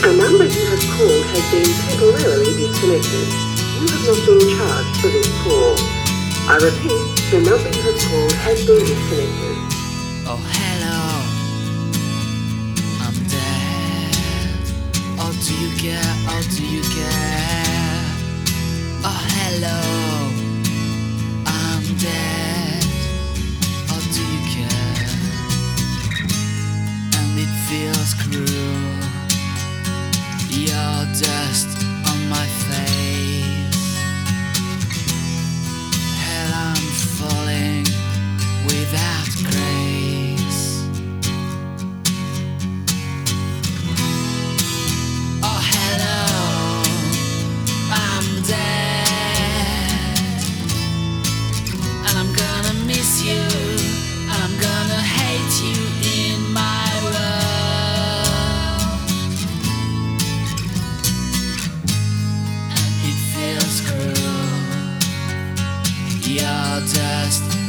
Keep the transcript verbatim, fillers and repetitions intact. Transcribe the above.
The number you have called has been temporarily disconnected. You have not been charged for this call. I repeat, the number you have called has been disconnected. Oh hello, I'm dead. Oh do you care, oh do you care? Oh hello, I'm dead. Oh do you care? And it feels cruel, your dust on my face. Hell, I'm falling without grace. Oh hello, I'm dead. And I'm gonna miss you, and I'm gonna hate you in my world. And it feels cruel, your dust